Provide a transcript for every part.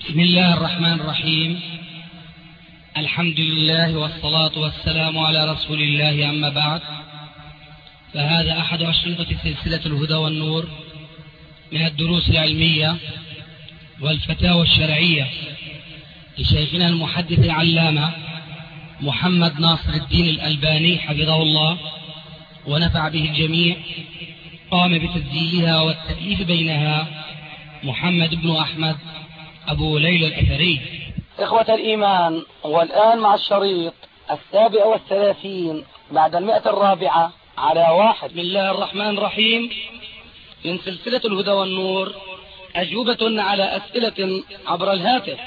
بسم الله الرحمن الرحيم. الحمد لله والصلاة والسلام على رسول الله، أما بعد، فهذا أحد أشرطة سلسلة الهدى والنور من الدروس العلمية والفتاوى الشرعية لشيخنا المحدث العلامة محمد ناصر الدين الألباني حفظه الله ونفع به الجميع. قام بتسجيلها والتأليف بينها محمد بن أحمد أبو ليلى الأثري. إخوة الإيمان، والآن مع الشريط 37 بعد 104 على 1. بسم الله الرحمن الرحيم. من سلسلة الهدى والنور، أجوبة على أسئلة عبر الهاتف.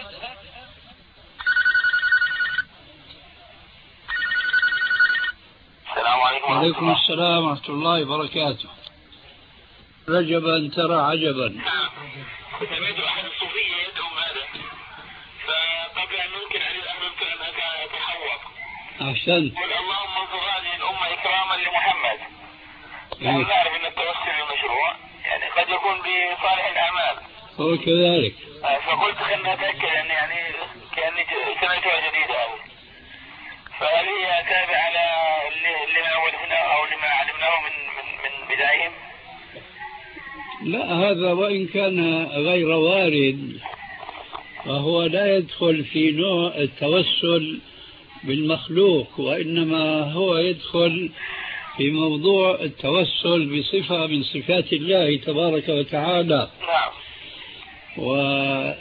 السلام عليكم. وعليكم السلام ورحمة الله وبركاته. رجبا ترى عجبا. سمعت أحد الصوفية يدعو هذا، فقبل أن ننكر على الأهل الكلام كان يتحوط. أحسنت. قل اللهم انصر هذه الأمة إكراما لمحمد. نحن نعرف أن التوسل مشروع، يعني قد يكون بصالح الأعمال. هو كذلك. فقلت خلنا أتأكد يعني كأني سمعتها جديدة هذه. فهل هي تابعة على اللي ما ولفناه أو لما علمناه من بدايهم؟ لا، هذا وإن كان غير وارد فهو لا يدخل في نوع التوسل بالمخلوق، وإنما هو يدخل في موضوع التوسل بصفة من صفات الله تبارك وتعالى. نعم. وهذا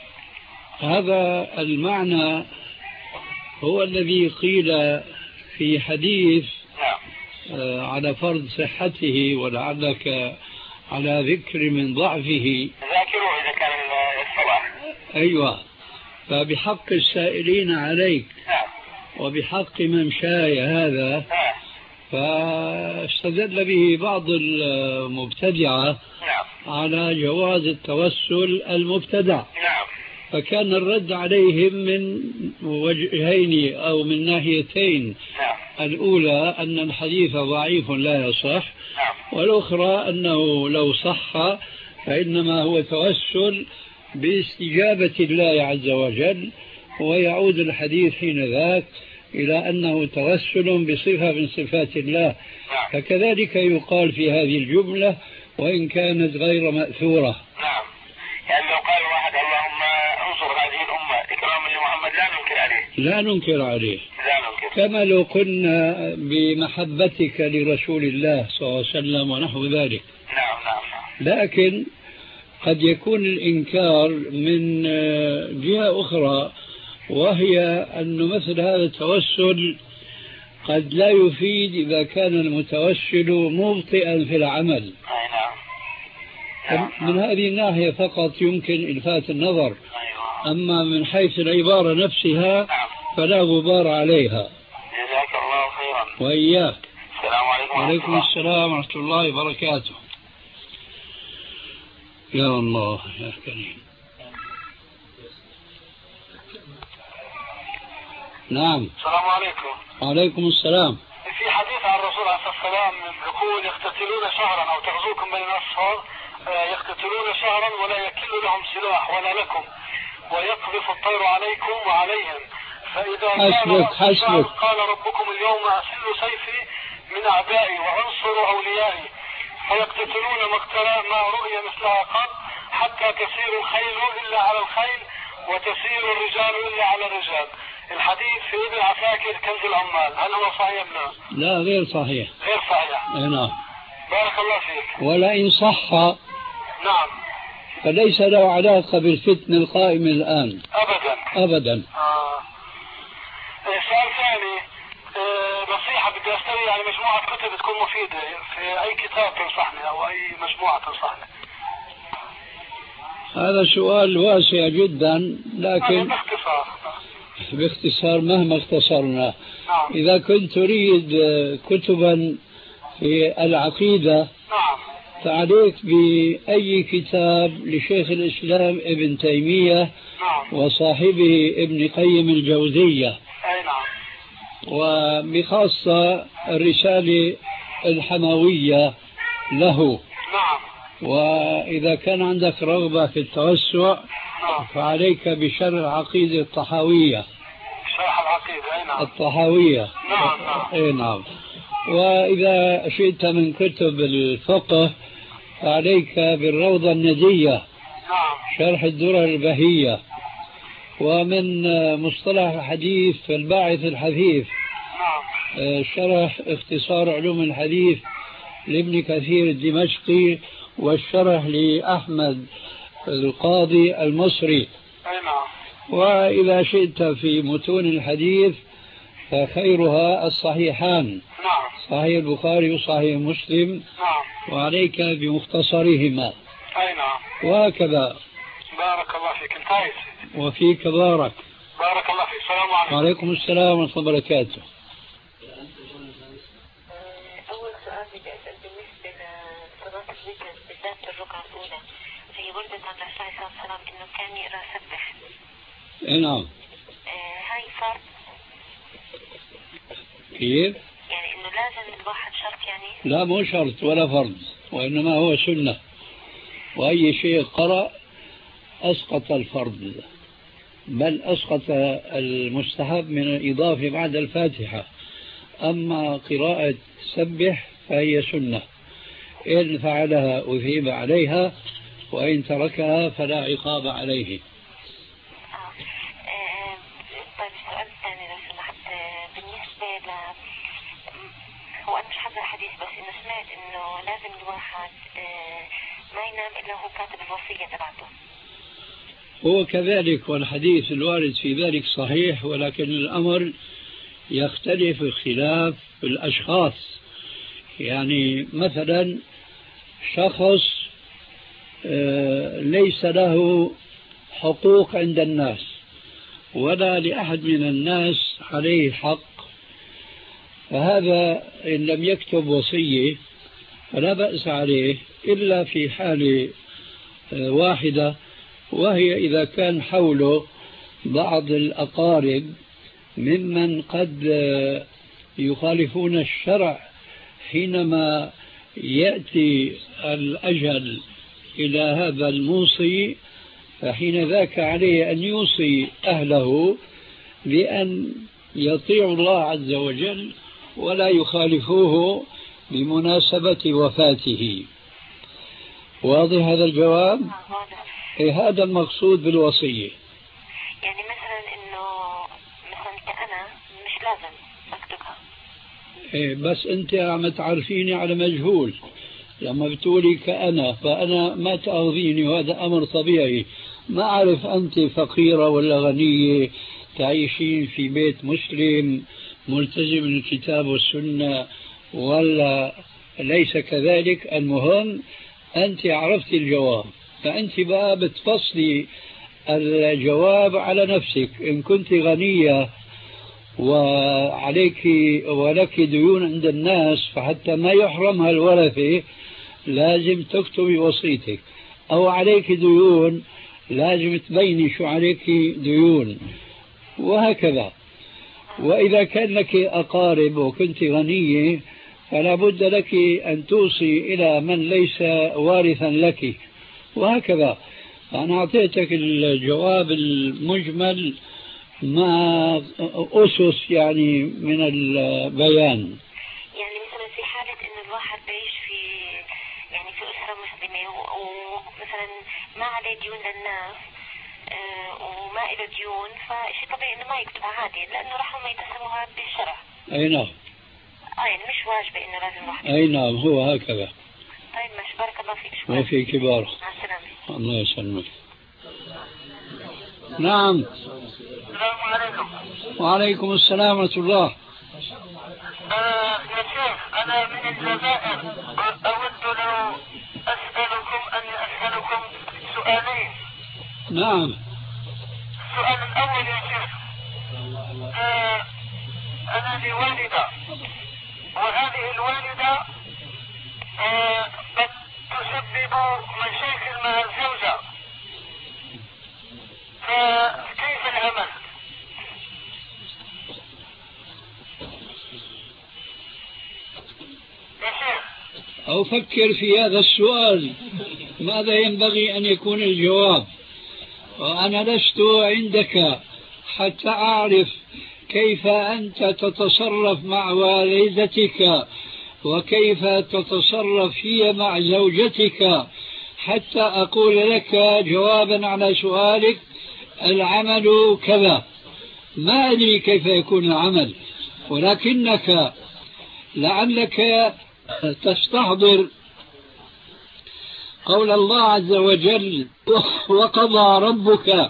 المعنى هو الذي قيل في حديث على فرض صحته ولعلك على ذكر من ضعفه. ذاكروا إذا كان الصلاح. أيوة. فبحق السائلين عليك وبحق ممشاي هذا، فاستدل به بعض المبتدعة على جواز التوسل المبتدع. فكان الرد عليهم من وجهين أو من ناحيتين. الأولى أن الحديث ضعيف لا يصح، والأخرى أنه لو صح فإنما هو توسل باستجابة الله عز وجل، ويعود الحديث حين ذاك إلى أنه توسل بصفة من صفات الله. فكذلك يقال في هذه الجملة وإن كانت غير مأثورة. نعم. يعني لو قال واحد اللهم انصر هذه الأمة إكراما لمحمد لا ننكر عليه. لا ننكر عليه. لا ننكر. كما لو قلنا بمحبتك لرسول الله صلى الله عليه وسلم ونحو ذلك. نعم نعم نعم. لكن قد يكون الإنكار من جهة أخرى، وهي أن مثل هذا التوسل قد لا يفيد إذا كان المتوسل مبطئا في العمل. أي نعم. من هذه الناحية فقط يمكن إلفات النظر. أيوة. أما من حيث العبارة نفسها فلا غبار عليها. جزاك الله خيرا. وإياك. السلام عليكم. وعليكم السلام ورحمة الله وبركاته. يا الله يا كريم. نعم. السلام عليكم. وعليكم السلام. في حديث عن الرسول عليه الصلاة والسلام يقول يقتتلون شهرا أو تغزوكم بين الأصفار، يقتتلون شهرا ولا يكل لهم سلاح ولا لكم، ويقذف الطير عليكم وعليهم، فإذا حسبك قال ربكم اليوم أسل سيفي من أعدائي وأنصر أوليائي، فيقتتلون مقتلا ما رؤي مثلها قط، حتى تسير الخيل إلا على الخيل وتسير الرجال إلا على الرجال. الحديث في ابن عساكر كنز العمال، هل هو صحيح ام لا؟ لا، غير صحيح. غير صحيح. نعم. بارك الله فيك. ولئن صح نعم فليس له علاقة بالفتنة القائمة الآن أبدا. أبدا. سؤال ثاني، نصيحة بدي أشتري يعني مجموعة كتب تكون مفيدة، في أي كتاب تنصحني أو أي مجموعة تنصحني؟ هذا سؤال واسع جدا، لكن باختصار مهما اختصرنا. إذا كنت تريد كتبا في العقيدة فعليك بأي كتاب لشيخ الإسلام ابن تيمية وصاحبه ابن قيم الجوزية، وبخاصة الرسالة الحموية له. وإذا كان عندك رغبة في التوسع فعليك بشرح العقيدة الطحاوية. شرح العقيدة، أي نعم. الطحاوية. نعم نعم. أي نعم. وإذا شئت من كتب الفقه فعليك بالروضة الندية. نعم. شرح الدرر البهية. ومن مصطلح الحديث الباعث الحثيث. نعم. شرح اختصار علوم الحديث لابن كثير الدمشقي، والشرح لأحمد القاضي المصري. أي نعم. وإذا شئت في متون الحديث فخيرها الصحيحان. نعم. صحيح البخاري وصحيح مسلم. نعم. وعليك بمختصرهما. أي نعم. وهكذا. بارك الله فيك. انتهيت. وفيك بارك. بارك الله فيك. السلام عليكم. وعليكم السلام ورحمة الله وبركاته. أول سؤال بدي أسأل بالنسبة لصلاة الوتر بالذات الركعة الأولى، هي وردت عن الرسول صلى الله عليه وسلم إنه كان يقرأ سبح. نعم. هاي فرض؟ كيف؟ يعني إنه لازم الواحد شرط يعني؟ لا مو شرط ولا فرض، وإنما هو سنة. وأي شيء قرأ أسقط الفرض، بل أسقط المستحب من الإضافة بعد الفاتحة. أما قراءة سبح فهي سنة، إن فعلها أثيب عليها، وإن تركها فلا عقاب عليه. طيب السؤال الثاني لو سمحت، بالنسبة هو أنا مش حافظة الحديث، بس إنه سمعت إنه لازم الواحد ما ينام إلا هو كاتب الوصية تبعته. هو كذلك، والحديث الوارد في ذلك صحيح، ولكن الأمر يختلف اختلاف الأشخاص. يعني مثلا شخص ليس له حقوق عند الناس ولا لأحد من الناس عليه حق، فهذا إن لم يكتب وصية فلا بأس عليه إلا في حالة واحدة، وهي إذا كان حوله بعض الأقارب ممن قد يخالفون الشرع حينما يأتي الأجل إلى هذا الموصي، فحين ذاك عليه أن يوصي أهله بأن يطيعوا الله عز وجل ولا يخالفوه بمناسبة وفاته. واضح هذا الجواب؟ هذا المقصود بالوصية. يعني مثلا إنه مثلا كأنا مش لازم أكتبها. بس أنت عم تعرفيني على مجهول. لما بتقولي كأنا فأنا ما تأخذيني، وهذا أمر طبيعي. ما أعرف أنت فقيرة ولا غنية، تعيشين في بيت مسلم ملتزم بالكتاب والسنة ولا ليس كذلك. المهم أنت عرفت الجواب، فأنت بقى بتفصلي الجواب على نفسك. إن كنت غنية وعليك ولك ديون عند الناس، فحتى ما يحرمها الورثة لازم تكتبي وصيتك. أو عليك ديون لازم تبيني شو عليك ديون، وهكذا. وإذا كان لك أقارب وكنت غنية فلا بد لك أن توصي إلى من ليس وارثا لك، وهكذا. أنا أعطيتك الجواب المجمل مع أسس يعني من البيان. يعني مثلا في حالة إن الواحد بيعيش في يعني في أسرة مسلمة ومثلا ما عليه ديون للناس وما له ديون، فشيء طبيعي إنه ما يكتبها عادي، لأنه راح هم يتسموها بالشرع. أي نعم. يعني مش واجبة إنه لازم واحد. أي نعم، هو هكذا. طيب ماشي، بارك الله فيك. شكرا. وفي كبار. مع السلامة. الله يسلمك. نعم. السلام عليكم. وعليكم السلام ورحمة الله. يا شيخ، أنا من الجزائر، أود لو أسألكم سؤالين. نعم. السؤال الأول يا شيخ، أنا لي والدة، وهذه الوالدة قد تسبب مشاكل مع الزوجة، فكيف العمل؟ يا شيخ. أو فكر في هذا السؤال، ماذا ينبغي أن يكون الجواب. وأنا لست عندك حتى أعرف كيف أنت تتصرف مع والدتك وكيف تتصرف هي مع زوجتك حتى أقول لك جوابا على سؤالك العمل كذا. ما أدري كيف يكون العمل، ولكنك لعلك تستحضر قول الله عز وجل: وقضى ربك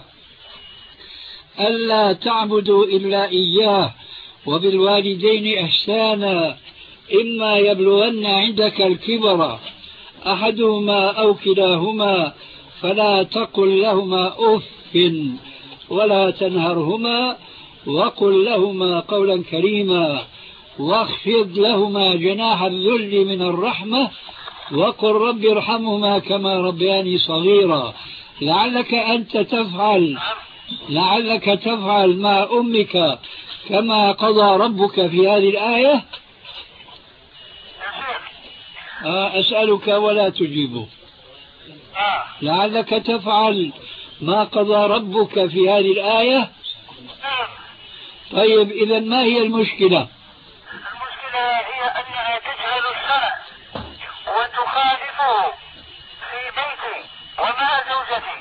ألا تعبدوا إلا إياه وبالوالدين إحسانا إما يبلغن عندك الكبر أحدهما أو كلاهما فلا تقل لهما أف ولا تنهرهما وقل لهما قولا كريما واخفض لهما جناح الذل من الرحمة وقل رب ارحمهما كما ربياني صغيرا. لعلك تفعل مع أمك كما قضى ربك في هذه الآية. أسألك ولا تجيبه. لعلك تفعل ما قضى ربك في هذه الآية. طيب إذا ما هي المشكلة؟ المشكلة هي أنها تجهل الشرع وتخالفه في بيتي ومع زوجتي،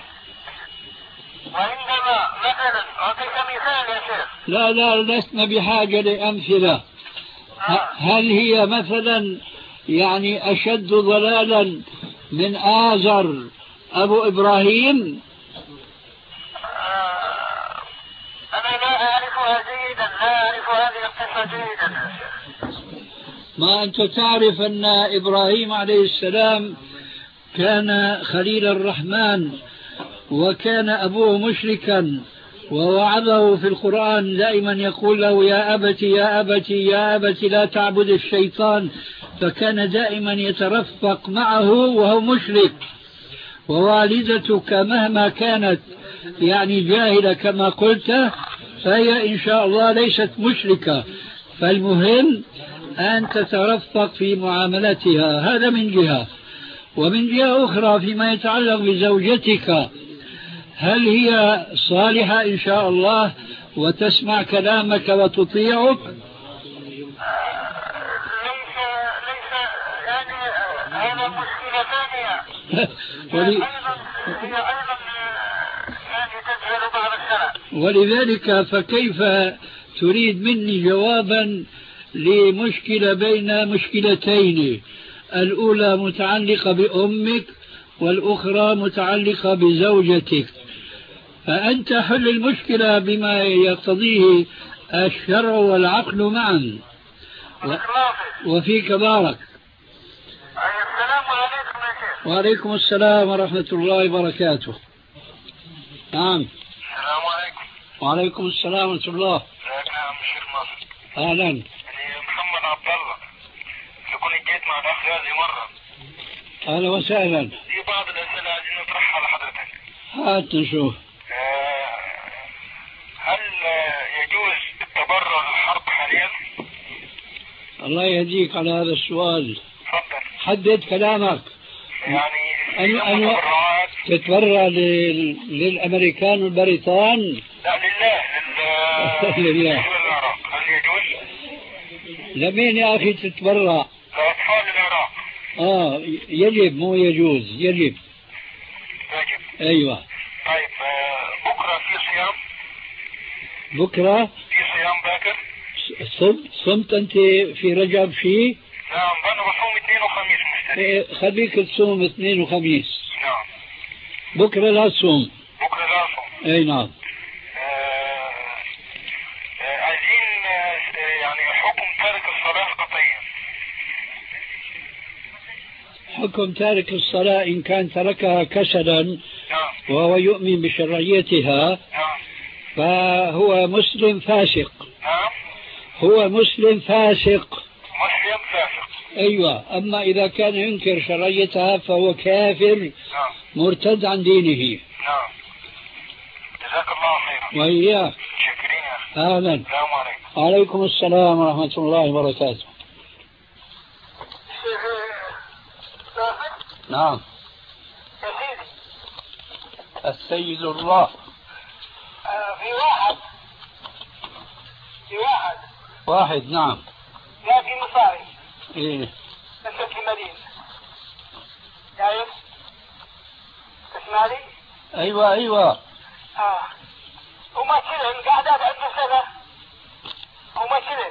وعندما مثلا أعطيك مثال يا شيخ. لا لسنا بحاجة لأمثلة. هل هي مثلا يعني أشد ضلالا من آزر أبو إبراهيم؟ أنا لا أعرفها جيدا، لا أعرف هذه القصة جيدا. ما أنت تعرف أن إبراهيم عليه السلام كان خليل الرحمن وكان أبوه مشركا، ووعظه في القرآن دائما يقول له: يا أبت يا أبت يا أبت لا تعبد الشيطان، فكان دائما يترفق معه وهو مشرك. ووالدتك مهما كانت يعني جاهلة كما قلت فهي إن شاء الله ليست مشركة، فالمهم أن تترفق في معاملتها. هذا من جهة. ومن جهة أخرى فيما يتعلق بزوجتك، هل هي صالحة إن شاء الله وتسمع كلامك وتطيعك؟ ليس يعني هذا مشكلة ثانية. هي أيضا يعني تجهل بعض الشرع. ولذلك فكيف تريد مني جوابا لمشكلة بين مشكلتين، الأولى متعلقة بأمك والأخرى متعلقة بزوجتك، فأنت حل المشكلة بما يقتضيه الشرع والعقل معا. وفيك بارك. السلام عليكم يا شيخ. وعليكم السلام ورحمة الله وبركاته. نعم. السلام عليكم. وعليكم السلام ورحمة الله. نعم الشيخ ناصر. أهلا. أنا محمد عبد الله، كنت جيت مع الأخ هذه مرة. أهلا وسهلا. في بعض الأسئلة عايزين نطرحها لحضرتك. هات نشوف. هل يجوز التبرع للحرب حاليا؟ الله يهديك على هذا السؤال. تفضل. حدد كلامك. يعني أن تتبرع للأمريكان والبريطان؟ لا، لله. لله. هل يجوز؟ لمين يا أخي تتبرع؟ لأطفال العراق. يجب مو يجوز، يجب. أيوة. طيب بكرة في صيام؟ بكرة في صيام باكر؟ صمت أنت في رجب فيه؟ نعم، أنا بصوم اثنين وخميس مشتري. خليك تصوم اثنين وخميس. نعم. بكرة لا تصوم. بكرة لا أصوم. أي نعم. عايزين يعني حكم تارك الصلاة قطعيا. حكم تارك الصلاة إن كان تركها كسلا وهو يؤمن بشرعيتها فهو مسلم فاسق. هو مسلم فاسق. مسلم فاسق. أيوة. أما إذا كان ينكر شرعيتها فهو كافر مرتد عن دينه. نعم. جزاك الله خيرا. وإياك. شكرين يا أخي. أهلا. السلام عليكم. وعليكم السلام ورحمة الله وبركاته. نعم. يا سيدي، السيد الله. في واحد واحد نعم. يأتي مصاري إيه مثل في مدينة، شايف؟ تسمع لي؟ أيوة. ومثلا قعدت عنده سنة ومثلا،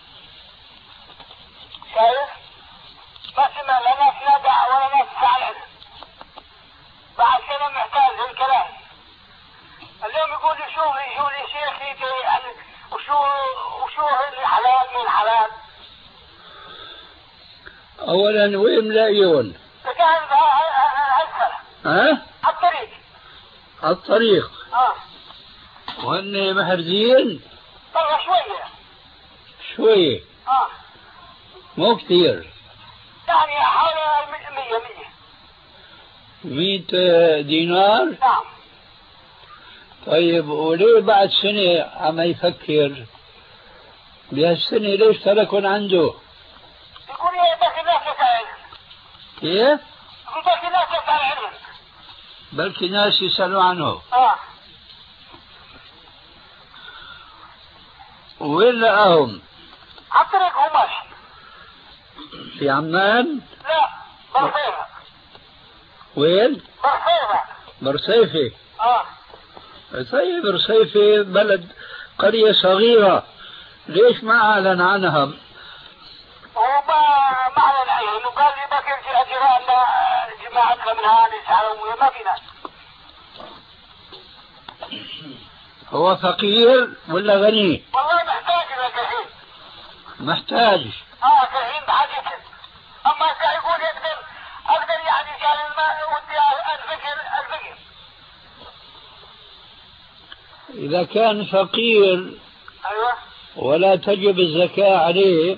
شايف؟ ما سمع لا ناس نادع ولا ناس فعل. بعد سنة محتاج الكلام. اليوم يقول لي شو لي شيخي يعني وشو الحلال من حلال. أولا وين لاقيون؟ فكان ها؟ على الطريق. وهن محرزين؟ والله شوية. مو كثير. يعني حوالي 100 دينار؟ نعم. طيب وليه بعد سنة عم يفكر بهالسنة ليش تركن عنده؟ يقول يا بس الناس يسأل. كيف؟ يقول بس الناس يسأل عنهم. بلكي ناس يسألوا عنه. وين لقاهم؟ على الطريق همش. في عمان؟ لا برصيفة. وين؟ برصيفة. طيب رصيفة بلد قرية صغيرة، ليش ما أعلن عنها؟ هو ما أعلن عنها، وقال لي بكر أجراء جماعتنا من هذه السعروية ما في ناس. هو فقير ولا غني؟ والله محتاج لك الحين. محتاج. الحين بحاجتك. أما يقول أقدر يعني كان الماء ودي الفكر. إذا كان فقير ولا تجب الزكاة عليه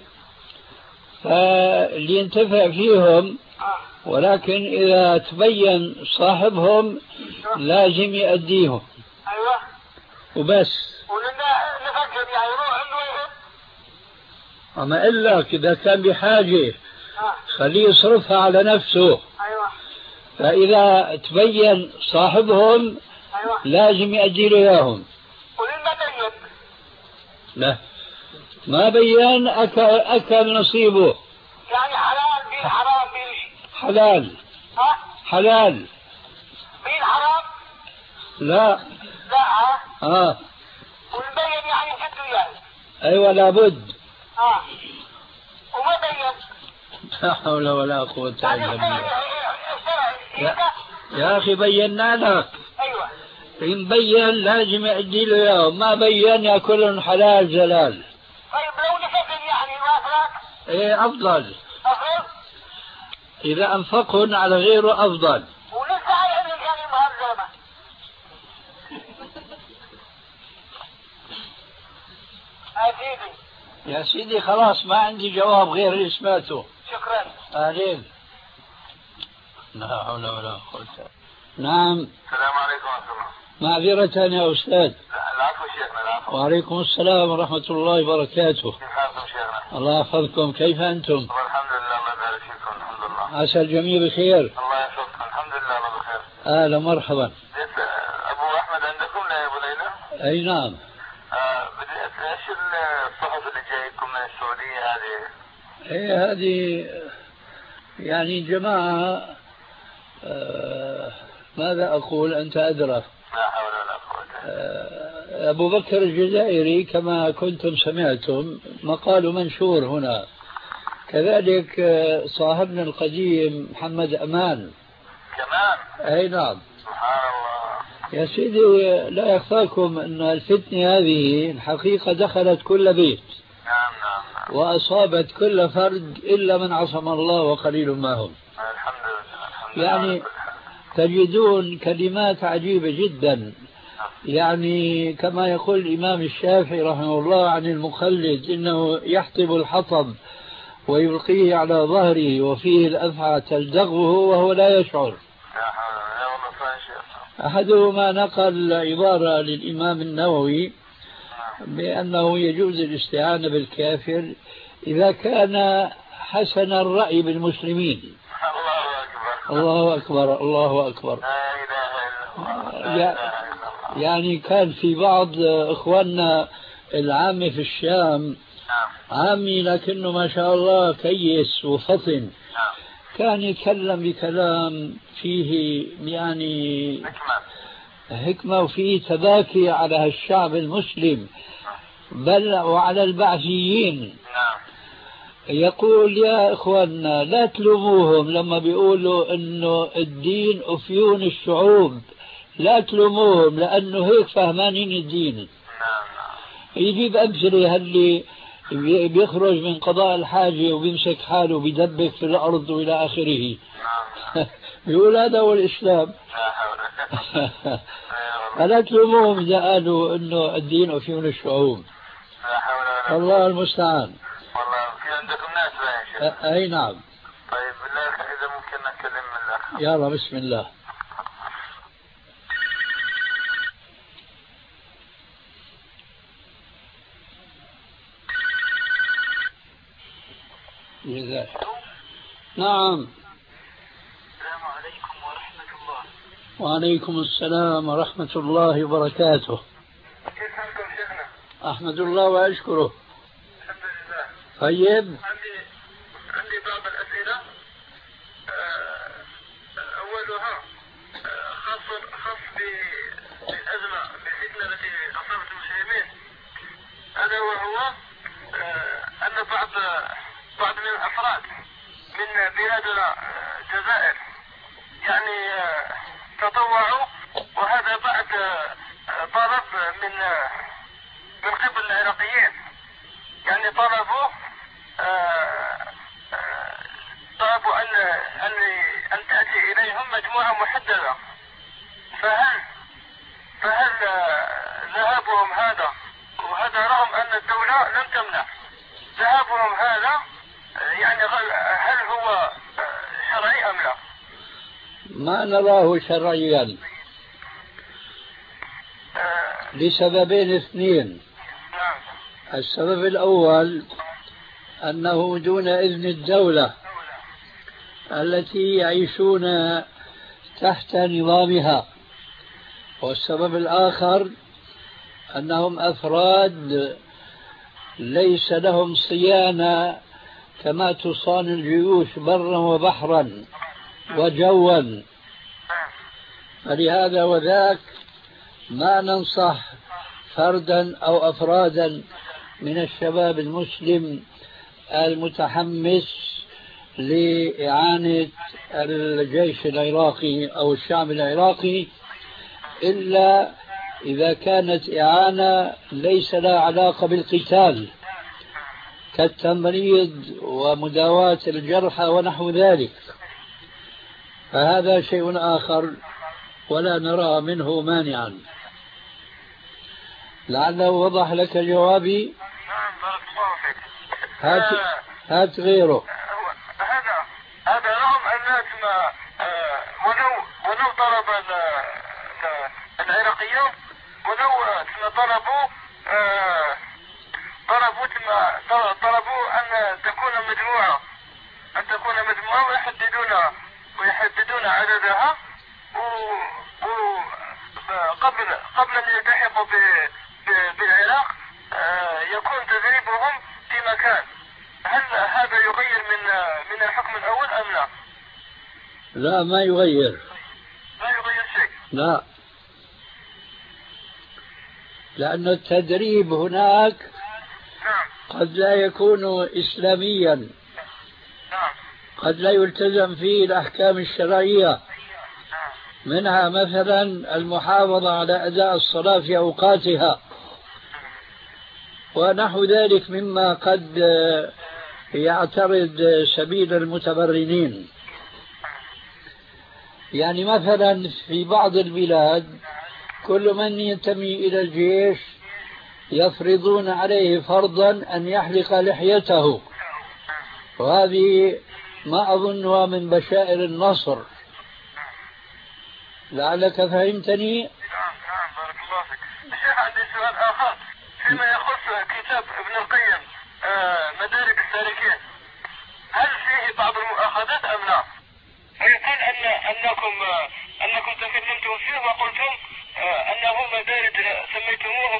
فلينتفع فيهم، ولكن إذا تبين صاحبهم لازم يأديهم. وبس. ونفكر يعني يروح عنده. أما إلا إذا كان بحاجة خليه يصرفها على نفسه. فإذا تبين صاحبهم لازم يأدي له إياهم. ولما بين؟ لا ما بين أكل نصيبه. يعني حلال بين حرام بين شيء. حلال. بين حرام؟ لا. والمبين يعني جده يعني. أيوة لابد. وما بين. لا حول ولا قوة إلا بالله. يا أخي بينا لك. أيوة. إن بين لازم يأدي له إياه، ما بين يأكلهم حلال زلال. طيب لو نفقن يعني وافرك؟ إيه أفضل. إذا أنفقهن على غيره أفضل. ولسه على علم يعني مهزمة. يا سيدي خلاص ما عندي جواب غير اللي سمعته. شكرا. أهلين. لا حول ولا قوة. نعم. السلام عليكم ورحمة الله. معذرة يا أستاذ. العفو شيخنا العفو. وعليكم السلام ورحمة الله وبركاته. كيف حالكم شيخنا؟ الله يحفظكم، كيف أنتم؟ الحمد لله الله يبارك فيكم الحمد لله. عسى الجميع بخير. الله يحفظكم الحمد لله الله بخير. أهلا مرحبا. أبو أحمد عندكم يا أبو ليلى؟ أي نعم. بدي أسأل إيش الصحف اللي جايكم من السعودية هذه؟ إيه هذه يعني جماعة ماذا أقول أنت أدرى. لا حول ولا قوة. أبو بكر الجزائري كما كنتم سمعتم مقال منشور هنا، كذلك صاحبنا القديم محمد أمان كمان. أي نعم. سبحان الله. يا سيدي لا يخفاكم أن الفتنة هذه الحقيقة دخلت كل بيت. نعم. وأصابت كل فرد إلا من عصم الله وقليل ما هم. الحمد لله. يعني تجدون كلمات عجيبة جدا، يعني كما يقول الإمام الشافعي رحمه الله عن المخلد إنه يحطب الحطب ويلقيه على ظهره وفيه الأفعى تلدغه وهو لا يشعر. أحدهما نقل عبارة للإمام النووي بأنه يجوز الاستعانة بالكافر إذا كان حسن الرأي بالمسلمين. الله أكبر الله أكبر. يعني كان في بعض إخواننا العامة في الشام عامي لكنه ما شاء الله كيس وفطن، كان يتكلم بكلام فيه يعني حكمة وفيه تباكي على الشعب المسلم بل وعلى البعثيين. يقول يا إخواننا لا تلوموهم لما بيقولوا إنه الدين أفيون الشعوب، لا تلوموهم لأنه هيك فهمانين الدين. يجيب أمثلة اللي بيخرج من قضاء الحاجة وبيمسك حاله وبيدبك في الأرض وإلى آخره. بيقول هذا هو الإسلام. فلا تلوموهم إذا قالوا إنه الدين أفيون الشعوب. الله المستعان. والله في عندكم ناس باين. أي نعم. طيب بالله إذا ممكن نتكلم من الأخ. يلا بسم الله. جزاك. نعم. السلام عليكم ورحمة الله. وعليكم السلام ورحمة الله وبركاته. كيف حالكم شيخنا؟ أحمد الله وأشكره. الحمد لله. طيب. عندي بعض الأسئلة. أولها خاص بالأزمة بالفتنة التي أصابت المسلمين، هذا وهو أن بعض من الأفراد من بلادنا الجزائر يعني تطوعوا، وهذا بعد طلب من قبل العراقيين، يعني طلبوا أن تأتي إليهم مجموعة محددة. فهل ذهابهم هذا، وهذا رغم أن الدولة لم تمنع ذهابهم هذا، يعني هل هو شرعي أم لا؟ ما نراه شرعيا لسببين اثنين. السبب الأول أنه دون إذن الدولة التي يعيشون تحت نظامها، والسبب الآخر أنهم أفراد ليس لهم صيانة كما تصان الجيوش برا وبحرا وجوا، فلهذا وذاك ما ننصح فردا أو أفرادا من الشباب المسلم المتحمس لإعانة الجيش العراقي أو الشعب العراقي إلا إذا كانت إعانة ليس لها علاقة بالقتال كالتمريض ومداواة الجرحى ونحو ذلك، فهذا شيء آخر ولا نرى منه مانعا. لعله وضح لك جوابي. نعم بارك الله فيك. هات غيره. هذا رغم الناس ولو طلب العراقيون ولو طلبوا أن تكون مجموعة ويحددون عددها قبل أن يلتحقوا بالعراق يكون تدريبهم في مكان. هل هذا يغير من الحكم الأول أم لا؟ لا ما يغير. لا يغير شيء. لا، لأن التدريب هناك قد لا يكون إسلاميا، قد لا يلتزم فيه الأحكام الشرعية، منها مثلا المحافظة على أداء الصلاة في أوقاتها ونحو ذلك مما قد يعترض سبيل المتبرنين. يعني مثلا في بعض البلاد كل من ينتمي إلى الجيش يفرضون عليه فرضا أن يحلق لحيته، وهذه ما أظنها من بشائر النصر. لعلك فهمتني. نعم بارك الله فيك. الشيخ عندي سؤال آخر فيما يخص كتاب ابن القيم مدارك السالكين، هل فيه بعض المؤاخذات أم لا؟ ويقول أنكم تكلمتم فيه وقلتم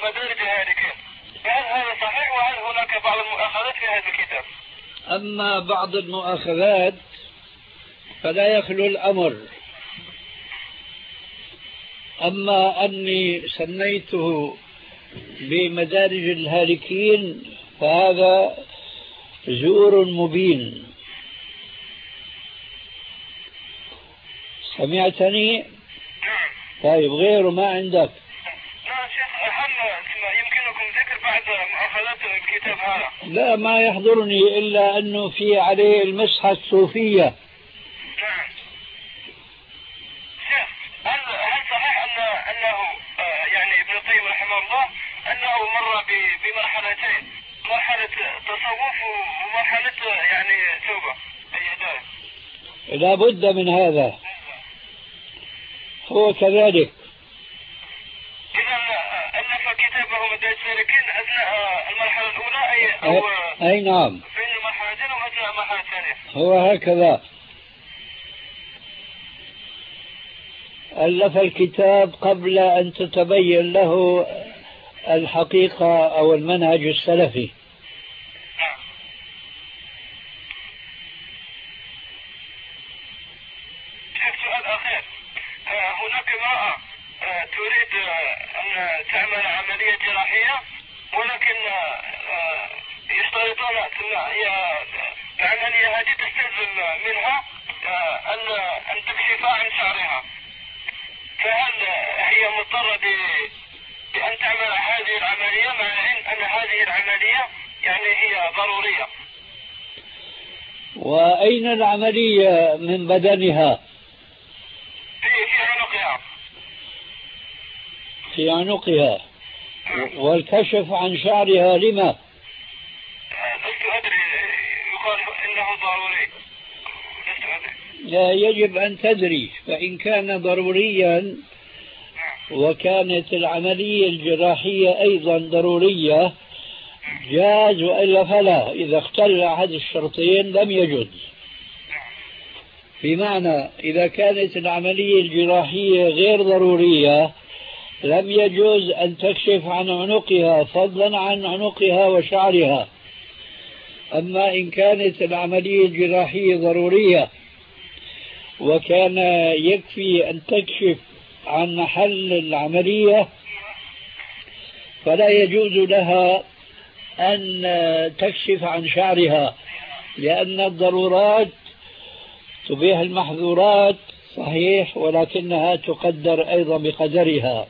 ومدارج الهالكين. فهل هذا صحيح وهل هناك بعض المؤاخذات في هذا الكتاب؟ أما بعض المؤاخذات فلا يخلو الأمر. أما أني سميته بمدارج الهالكين فهذا زور مبين. سمعتني؟ طيب غيره ما عندك؟ لا شيخ، هل يمكنكم ذكر بعد مؤاخذات الكتاب هذا؟ لا ما يحضرني إلا أنه في عليه المسحة الصوفية. نعم. شيخ، هل صحيح أنه يعني ابن القيم رحمه الله أنه مر بمرحلتين، مرحلة تصوف ومرحلة يعني توبة أي؟ لا بد من هذا، هو كذلك. إذا ألف كتابه مدارج السالكين أثناء المرحلة الأولى أي نعم، بين المرحلتين وأثناء المرحلة الثانية. هو هكذا ألف الكتاب قبل أن تتبين له الحقيقة أو المنهج السلفي. سؤال أخير، هناك امرأة تريد أن تعمل عملية جراحية ولكن يشترطون العملية هذه تستلزم منها أن تكشف عن شعرها، فهل هي مضطرة بأن تعمل هذه العملية مع العلم أن هذه العملية يعني هي ضرورية؟ وأين العملية من بدنها؟ في عنقها. في عنقها. والكشف عن شعرها لما؟ لست أدري، يقال إنه ضروري، لست أدري. لا يجب أن تدري، فإن كان ضروريا وكانت العملية الجراحية أيضا ضرورية جاز، وإلا فلا. إذا اختل أحد الشرطين لم يجوز. بمعنى إذا كانت العملية الجراحية غير ضرورية لم يجوز أن تكشف عن عنقها فضلا عن عنقها وشعرها. أما إن كانت العملية الجراحية ضرورية وكان يكفي أن تكشف عن محل العملية فلا يجوز لها أن تكشف عن شعرها، لأن الضرورات تبيح المحظورات صحيح، ولكنها تقدر أيضا بقدرها.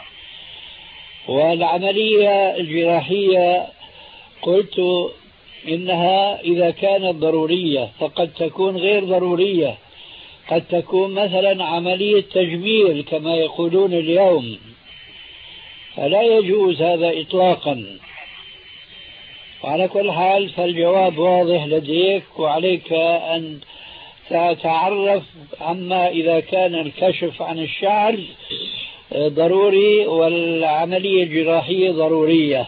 والعملية الجراحية قلت إنها إذا كانت ضرورية فقد تكون غير ضرورية، قد تكون مثلا عملية تجميل كما يقولون اليوم، فلا يجوز هذا إطلاقا. وعلى كل حال فالجواب واضح لديك، وعليك أن تتعرف عما إذا كان الكشف عن الشعر ضروري والعملية الجراحية ضرورية.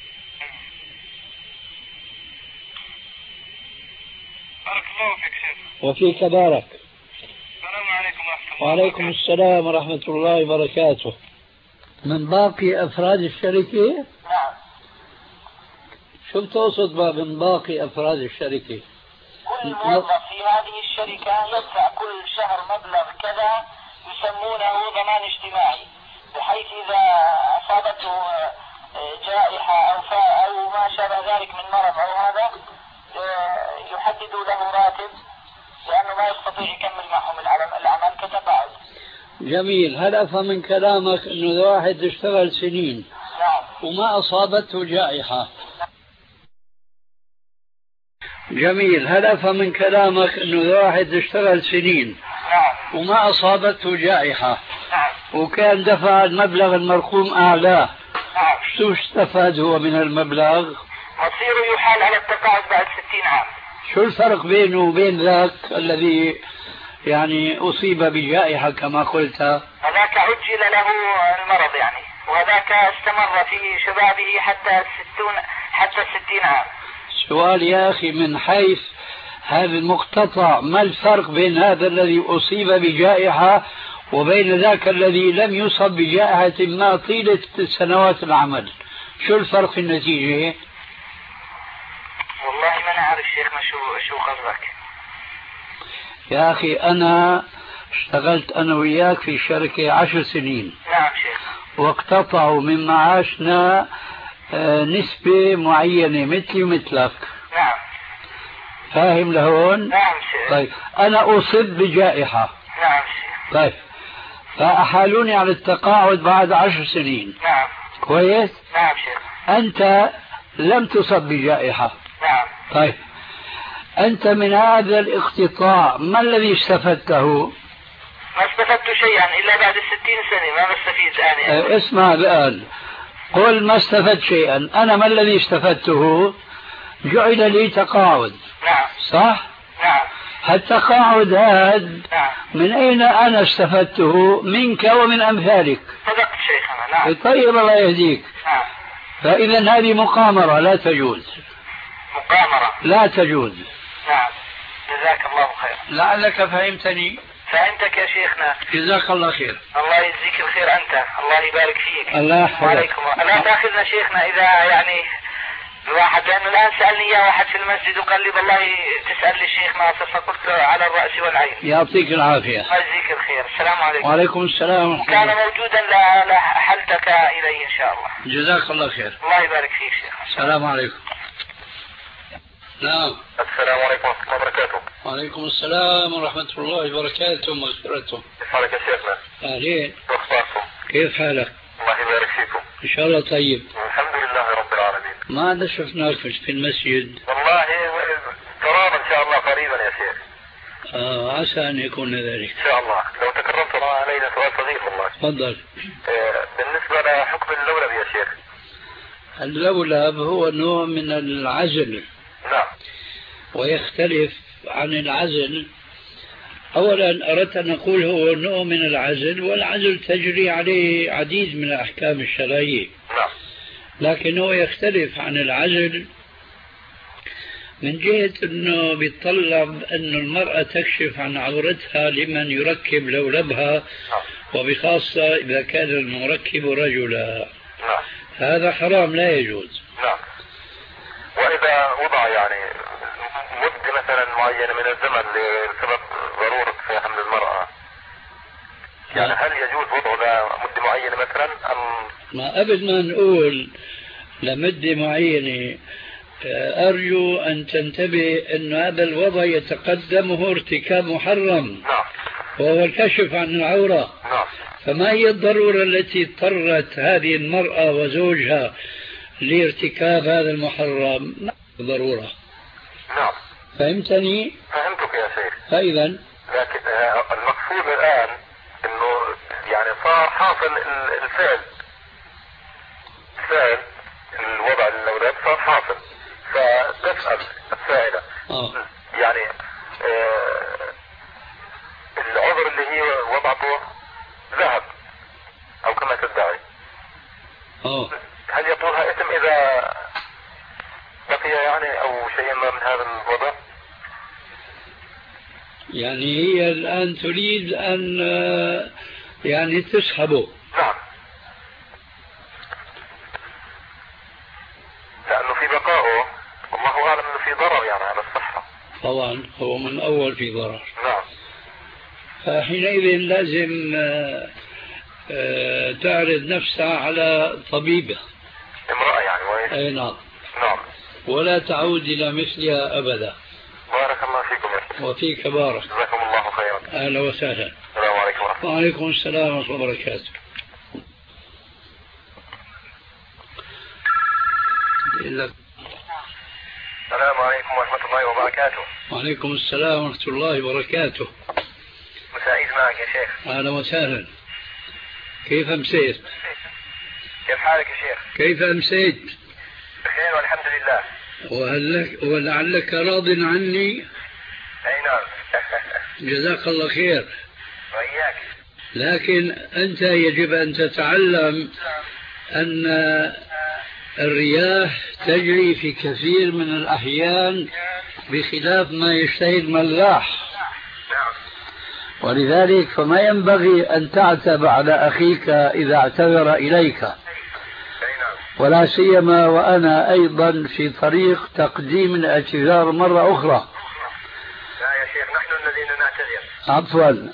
بارك الله فيك شيخ. وفيك بارك. السلام عليكم ورحمة الله. وعليكم السلام ورحمة الله وبركاته. من باقي أفراد الشركة؟ نعم. شو بتقصد من باقي أفراد الشركة؟ كل موظف في هذه الشركة يدفع كل شهر مبلغ كذا يسمونه ضمان اجتماعي، بحيث إذا أصابته جائحة أو ما شابه ذلك من مرض أو هذا يحددوا له راتب، لأنه ما يستطيع يكمل معهم العمل كتباعد. جميل. هل أفهم من كلامك أنه إذا واحد اشتغل سنين وما أصابته جائحة؟ جميل. هل أفهم من كلامك أنه إذا واحد اشتغل سنين وما أصابته جائحة وكان دفع المبلغ المرقوم أعلاه، شو استفاد هو من المبلغ؟ مصيره يحال على التقاعد بعد 60 عام. شو الفرق بينه وبين ذاك الذي يعني أصيب بجائحة كما قلت؟ هذاك عجل له المرض يعني، وهذاك استمر في شبابه حتى 60 عام. سؤال يا أخي، من حيث هذا المقتطع ما الفرق بين هذا الذي أصيب بجائحة وبين ذاك الذي لم يصب بجائحة ما طيلة سنوات العمل؟ شو الفرق في النتيجة؟ والله ما نعرف شيخنا شو قصدك. يا أخي أنا اشتغلت أنا وياك في شركة 10 سنين. نعم شيخ. واقتطعوا من معاشنا نسبة معينة مثلي ومثلك. نعم. فاهم لهون؟ نعم شيخ. طيب أنا أصب بجائحة. نعم شيخ. طيب فأحالوني على التقاعد بعد 10 سنين. نعم. كويس؟ نعم شيخ. أنت لم تصب بجائحة. نعم. طيب أنت من هذا الاقتطاع ما الذي استفدته؟ ما استفدت شيئا إلا بعد 60 سنة ما بستفيد الآن. اسمع الآن، قل ما استفدت شيئا. أنا ما الذي استفدته؟ جعل لي تقاعد. نعم. صح؟ نعم. التقاعد هذا نعم. من أين أنا استفدته؟ منك ومن أمثالك. صدقت شيخنا. نعم. طيب الله يهديك. نعم. فإذا هذه مقامرة لا تجوز. مقامرة لا تجوز. نعم. جزاك الله خير. لعلك فهمتني. فهمتك يا شيخنا. جزاك الله خير. الله يجزيك الخير أنت. الله يبارك فيك. الله يحفظك. وعليكم. لا تأخذنا شيخنا إذا يعني الواحد، لأنه الآن سألني إياه واحد في المسجد وقال لي والله تسأل لي الشيخ ناصر، فقلت له على الرأس والعين. يعطيك العافية. الله يجزيك الخير. السلام عليكم. وعليكم السلام. وكان موجودا لحلتك إليه إن شاء الله. جزاك الله خير. الله يبارك فيك شيخ. السلام عليكم. نعم. السلام عليكم ورحمة الله وبركاته. وعليكم السلام ورحمة الله وبركاته ومغفرته. كيف حالك يا شيخنا؟ أهلين. واخباركم؟ كيف حالك؟ الله يبارك فيكم. إن شاء الله طيب. الحمد لله رب العالمين. ما عاد شفناك في المسجد. والله ترانا إن شاء الله قريبا يا شيخ. عسى أن يكون ذلك. إن شاء الله. لو تكرمت علينا سؤال صغير والله. تفضل. بالنسبة لحكم اللولب يا شيخ. اللولب هو نوع من العزل. نعم. ويختلف عن العزل. أولا أردت أن أقول هو نوع من العزل، والعزل تجري عليه عديد من الأحكام الشرعية. نعم. لكن هو يختلف عن العزل من جهة أنه بيتطلب أن المرأة تكشف عن عورتها لمن يركب لولبها، وبخاصة إذا كان المركب رجلا. نعم. هذا حرام لا يجوز. نعم. وإذا وضع يعني مدة مثلا معينة من الزمن لسبب ضرورة حمل المرأة، يعني هل يجوز وضعه لمدة معينة مثلا أم؟ ما قبل ما نقول لمدة معينة أرجو أن تنتبه أن هذا الوضع يتقدمه ارتكاب محرم. نعم. وهو الكشف عن العورة. نعم. فما هي الضرورة التي اضطرت هذه المرأة وزوجها لارتكاب هذا المحرم؟ ما ضرورة. نعم. فهمتني؟ فهمتك يا شيخ. فإذا لكن المقصود الآن انه يعني صار حاصل الفعل الوضع اللولب صار حاصل، فتسأل السائلة يعني العذر اللي هي وضعته ذهب او كما تدعي، هل يطولها اسم اذا بقي يعني او شيء ما من هذا الوضع؟ يعني هي الآن تريد أن يعني تسحبه. نعم. لأنه في بقائه والله أعلم أنه في ضرر يعني على الصحة. طبعا هو من أول في ضرر. نعم. فحينئذ لازم تعرض نفسها على طبيبة. امرأة يعني أي نعم. نعم. ولا تعود إلى مثلها أبدا. بارك الله فيكم يا شيخ. وفيك بارك. جزاكم الله خيرا. أهلا وسهلا. السلام عليكم ورحمة الله. وعليكم السلام ورحمة الله وبركاته. السلام عليكم ورحمة الله وبركاته. وعليكم السلام ورحمة الله وبركاته. مساعد معك يا شيخ. أهلا وسهلا. كيف أمسيت؟ كيف حالك يا شيخ؟ كيف أمسيت؟ بخير والحمد لله. ولعلك راض عني؟ أي نعم. جزاك الله خير. وإياك. لكن أنت يجب أن تتعلم أن الرياح تجري في كثير من الأحيان بخلاف ما يشتهي الملاح. ولذلك فما ينبغي أن تعتب على أخيك إذا اعتذر إليك، ولا سيما وأنا أيضا في طريق تقديم الاعتذار مرة أخرى. لا يا شيخ، نحن الذين نعتذر. عفوا.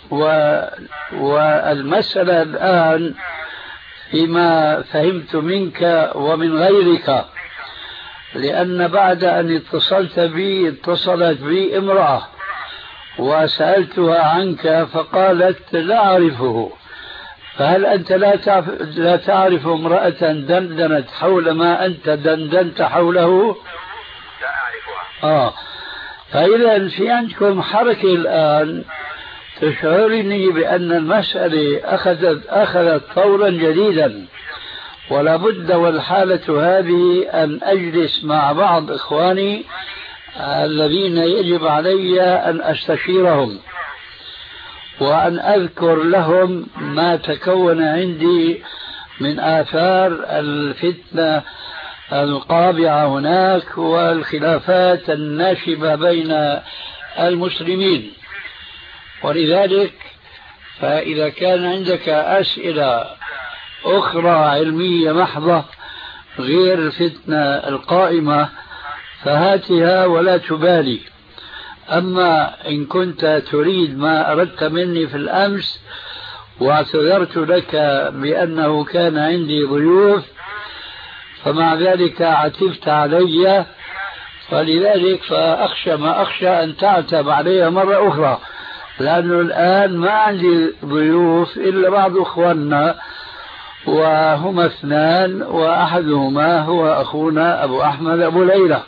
والمسألة الآن فيما فهمت منك ومن غيرك، لأن بعد أن اتصلت بي امرأة وسألتها عنك فقالت لا أعرفه، فهل أنت لا تعرف امرأة دندنت حول ما أنت دندنت حوله؟ لا أعرفها. فإذا في عندكم حركة الآن تشعرني بأن المسألة أخذت طورا جديدا، ولا بد والحالة هذه أن أجلس مع بعض إخواني الذين يجب علي أن أستشيرهم وأن أذكر لهم ما تكون عندي من آثار الفتنة القابعة هناك والخلافات الناشبة بين المسلمين. ولذلك فإذا كان عندك أسئلة أخرى علمية محضة غير الفتنة القائمة فهاتها ولا تبالي. أما إن كنت تريد ما أردت مني في الأمس واعتذرت لك بأنه كان عندي ضيوف فمع ذلك عتبت علي، فلذلك فأخشى ما أخشى أن تعتب علي مرة أخرى، لأنه الآن ما عندي ضيوف إلا بعض أخواننا وهما اثنان، وأحدهما هو أخونا أبو أحمد أبو ليلى.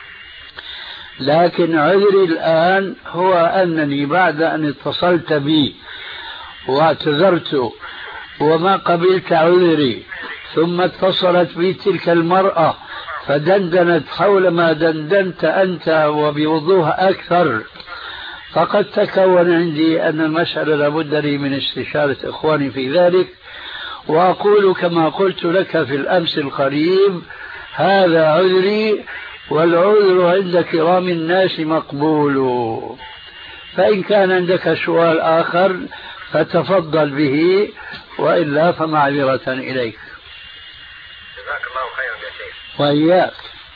لكن عذري الآن هو أنني بعد أن اتصلت بي واعتذرت وما قبلت عذري، ثم اتصلت بي تلك المرأة فدندنت حول ما دندنت أنت وبوضوح أكثر، فقد تكون عندي أن المسألة لابد لي من استشارة إخواني في ذلك. وأقول كما قلت لك في الأمس القريب: هذا عذري، والعذر عند كرام الناس مقبول. فإن كان عندك سؤال آخر فتفضل به، وإلا فمعذرة إليك. جزاك الله خيرا يا شيخ. وإياك.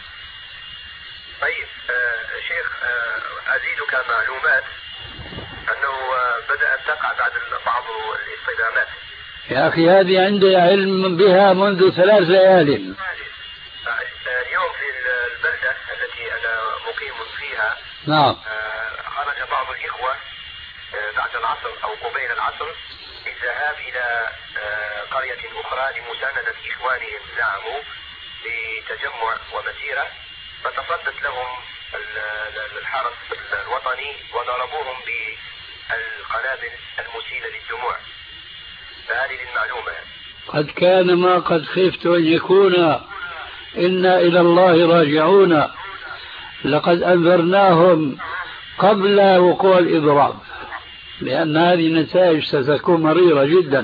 طيب شيخ، أزيدك معلومات أنه بدأت تقع بعد بعض الاصطدامات. يا أخي هذه عندي علم بها منذ 3 ليال. اليوم في البلدة التي أنا مقيم فيها نعم خرج بعض الإخوة بعد العصر أو قبيل العصر للذهاب إلى قرية أخرى لمساندة إخوانهم زعموا بتجمع ومسيرة، فتصدت لهم الحرس الوطني وضربوهم بالقنابل المسيلة للدموع. فهذه المعلومة. قد كان ما قد خفت أن يكون، إنا إلى الله راجعون. لقد أنذرناهم قبل وقوع الإضراب، لأن هذه النتائج ستكون مريرة جدا.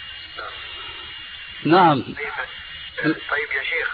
نعم. طيب يا شيخ،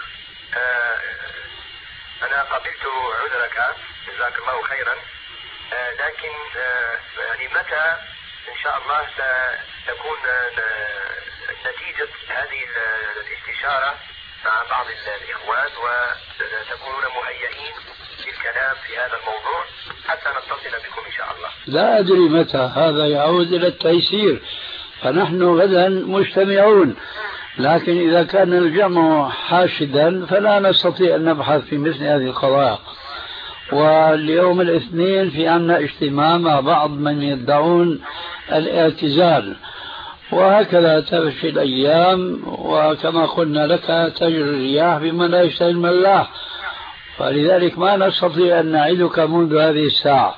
أنا قبلت عذرك جزاك الله خيرا، لكن يعني متى إن شاء الله ستكون نتيجة هذه الاستشارة مع بعض الإخوان وتكونون مهيئين للكلام في هذا الموضوع حتى نتصل بكم إن شاء الله؟ لا أدري متى، هذا يعود إلى التيسير، فنحن غدا مجتمعون، لكن إذا كان الجمع حاشدا فلا نستطيع أن نبحث في مثل هذه القضايا. واليوم الاثنين في عنا اجتماع مع بعض من يدعون الاعتزال، وهكذا تمشي الأيام، وكما قلنا لك تجري الرياح بما لا يشتهي الملاح، فلذلك ما نستطيع أن نعدك منذ هذه الساعة.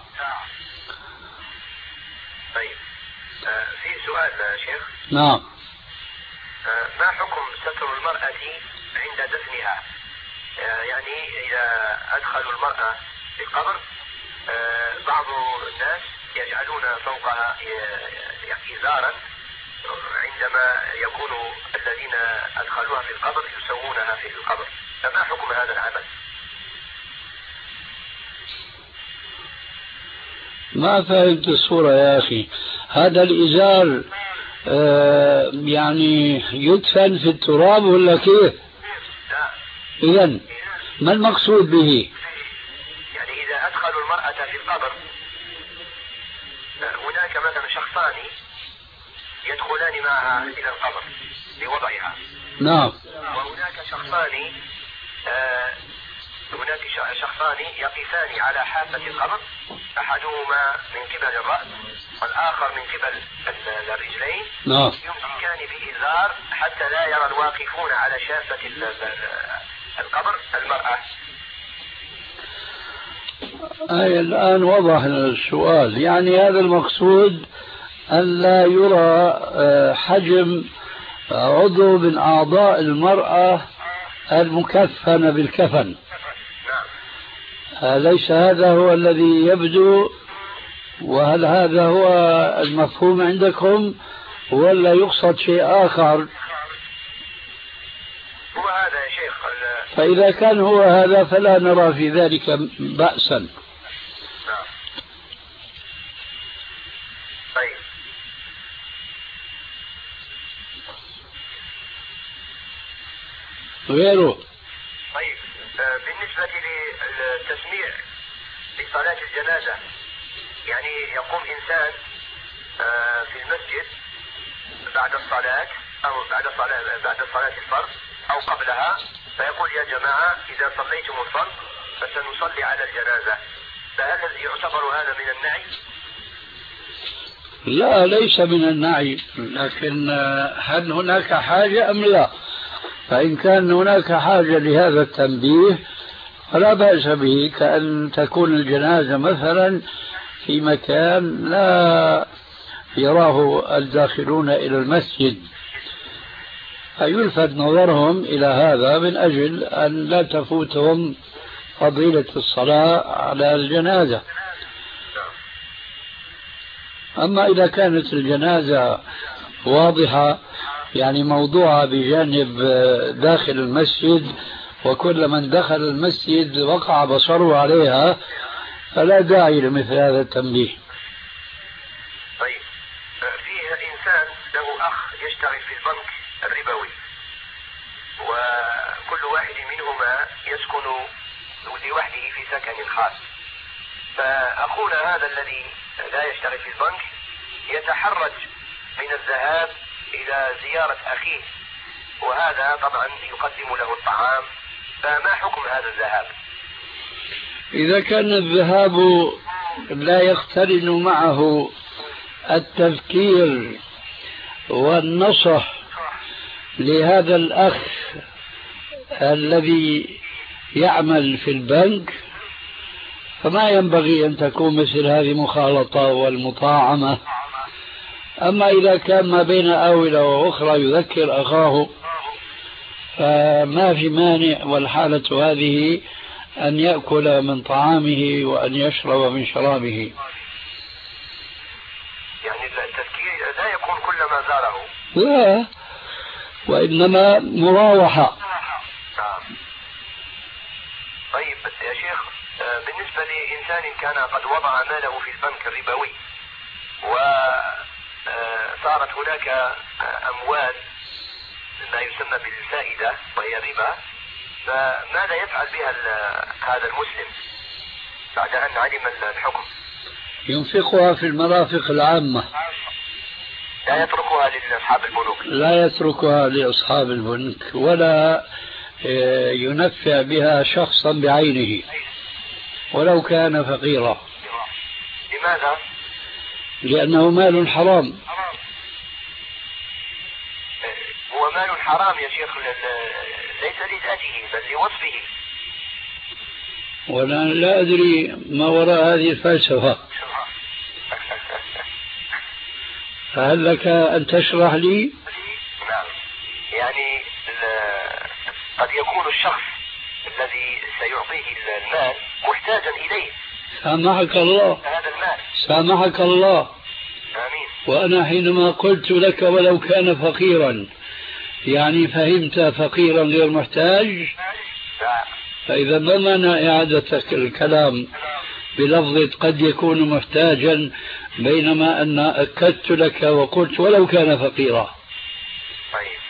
طيب في سؤال شيخ. نعم. ما حكم ستر المرأة عند دفنها؟ يعني إذا أدخلوا المرأة في القبر بعض الناس يجعلون فوقها إزارا، عندما يكون الذين أدخلوها في القبر يسوونها في القبر، فما حكم هذا العمل؟ ما فهمت الصورة يا أخي. هذا الإزار يعني يدفن في التراب ولا كيف؟ إذن ما المقصود به؟ يعني إذا أدخلوا المرأة في القبر هناك مثلا شخصان يدخلان معها إلى القبر لوضعها. نعم. وهناك شخصان يقفان على حافة القبر، أحدهما من قبل الرأس والآخر من قبل الرجلين. نعم. يمسكان بإزار حتى لا يرى الواقفون على شافة القبر المرأة. الآن وضح السؤال، يعني هذا المقصود أن لا يرى حجم عضو من أعضاء المرأة المكفنة بالكفن. ليس هذا هو الذي يبدو؟ وهل هذا هو المفهوم عندكم ولا يقصد شيء آخر؟ هو هذا يا شيخ. فإذا كان هو هذا فلا نرى في ذلك بأسا. طيب. غيره. طيب بالنسبة للتسميع لصلاة الجنازة، يعني يقوم إنسان في المسجد بعد الصلاة أو بعد صلاة الفرض أو قبلها، فيقول يا جماعة إذا صليتم الفرض فسنصلي على الجنازة، فهل يعتبر هذا من النعي؟ لا، ليس من النعي، لكن هل هناك حاجة أم لا؟ فإن كان هناك حاجة لهذا التنبيه فلا بأس به، كأن تكون الجنازة مثلا في مكان لا يراه الداخلون إلى المسجد، فيلفت نظرهم إلى هذا من أجل أن لا تفوتهم فضيلة الصلاة على الجنازة. أما إذا كانت الجنازة واضحة، يعني موضوعة بجانب داخل المسجد، وكل من دخل المسجد وقع بصره عليها، فلا داعي لمثل هذا التنبيه. طيب فيه إنسان له أخ يشتغل في البنك الربوي، وكل واحد منهما يسكن لوحده في سكن خاص، فأخونا هذا الذي لا يشتغل في البنك يتحرج من الذهاب إلى زيارة أخيه، وهذا طبعا يقدم له الطعام، فما حكم هذا الذهاب؟ إذا كان الذهاب لا يقترن معه التذكير والنصح لهذا الأخ الذي يعمل في البنك، فما ينبغي أن تكون مثل هذه مخالطة والمطاعمة. أما إذا كان ما بين آونة وأخرى يذكر أخاه فما في مانع، والحالة هذه أن يأكل من طعامه وأن يشرب من شرابه. يعني التذكير لا يكون كلما زاره، لا، وإنما مراوحة. طيب يا شيخ، بالنسبة لإنسان كان قد وضع ماله في البنك الربوي وصارت هناك أموال ما يسمى بالفائدة وهي الربا، فماذا يفعل بها هذا المسلم بعد أن علم الحكم؟ ينفقها في المرافق العامة، لا يتركها لأصحاب البنوك. لا يتركها لأصحاب البنوك، ولا ينفع بها شخصا بعينه ولو كان فقيرا. لماذا؟ لأنه مال حرام. هو مال حرام يا شيخ، ليس لذاته بل لوصفه. ولا لا أدري ما وراء هذه الفلسفة. فهل لك أن تشرح لي؟ نعم، يعني قد يكون الشخص الذي سيعطيه المال محتاجا إليه. سامحك الله، هذا المال. سامحك الله. آمين. وأنا حينما قلت لك ولو كان فقيرا، يعني فهمت فقيرا غير محتاج؟ فإذا ما معنى إعادتك الكلام بلفظة قد يكون محتاجا بينما أن أكدت لك وقلت ولو كان فقيرا. طيب.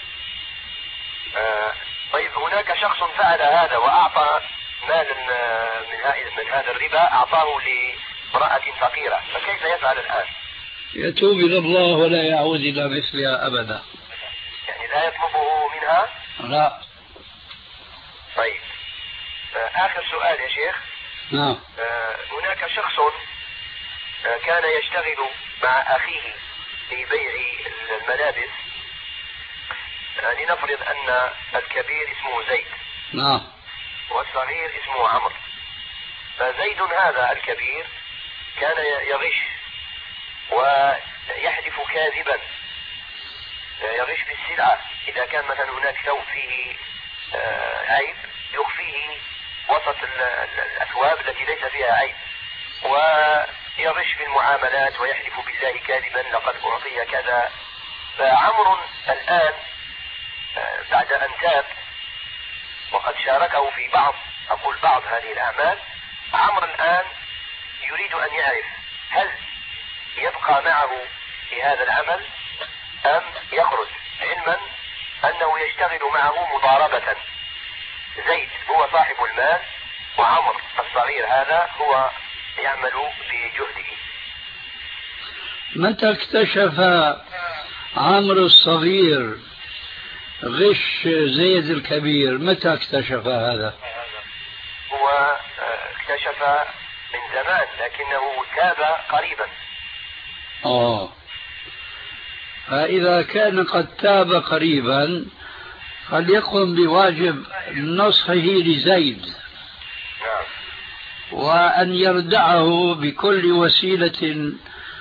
طيب هناك شخص فعل هذا وأعطى مالا من هذا الربا، أعطاه لامرأة فقيرة، فكيف يفعل الآن؟ يتوب إلى الله ولا يعود إلى مثلها أبدا. يعني لا يطلبه منها؟ لا. طيب آخر سؤال يا شيخ. نعم. هناك شخص كان يشتغل مع أخيه في بيع الملابس، لنفرض أن الكبير اسمه زيد. نعم. والصغير اسمه عمرو. فزيد هذا الكبير كان يغش ويحلف كاذبا، يغش في السلعة. إذا كان مثلا هناك ثوب فيه عيب يخفيه وسط الأثواب التي ليس فيها عيب، ويغش في المعاملات ويحلف بالله كاذبا لقد أعطي كذا. فعمرو الآن بعد أن تاب وقد شاركه في بعض هذه الأعمال، عمرو الآن يريد أن يعرف هل يبقى معه في هذا العمل أم يخرج، علما أنه يشتغل معه مضاربة. زيد هو صاحب المال وعمرو الصغير هذا هو يعمل بجهده. متى اكتشف عمرو الصغير غش زيد الكبير؟ متى اكتشف هذا؟ هو اكتشف من زمان لكنه تاب قريبا. فإذا كان قد تاب قريبا فليقم بواجب نصحه لزيد. نعم. وأن يردعه بكل وسيلة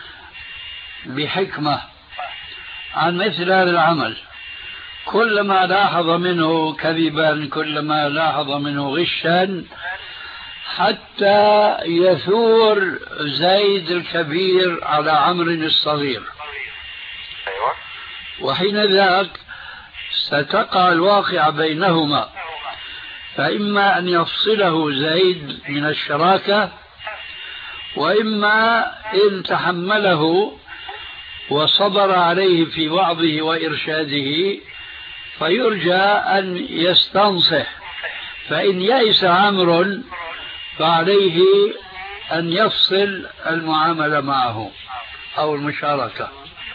بحكمة عن مثل هذا العمل. كلما لاحظ منه كذبا، كلما لاحظ منه غشا، حتى يثور زيد الكبير على عمرو الصغير. أيوة. وحين ذاك ستقع الواقع بينهما، فإما أن يفصله زيد من الشراكة، وإما إن تحمله وصبر عليه في وعظه وإرشاده فيرجى أن يستنصح. فإن يئس عمرو فعليه أن يفصل المعاملة معه أو المشاركة.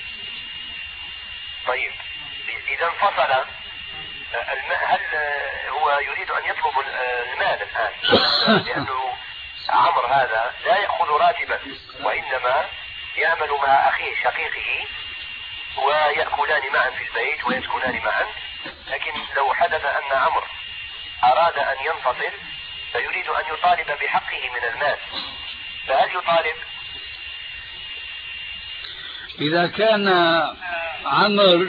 طيب إذا انفصل، هل هو يريد أن يطلب المال الآن؟ لأنه عمرو هذا لا يأخذ راتبا، وإنما يعمل مع أخيه شقيقه ويأكلان معا في البيت ويسكنان معا. لكن لو حدث أن عمرو أراد أن ينفصل فيريد أن يطالب بحقه من المال، فهل يطالب؟ إذا كان عمرو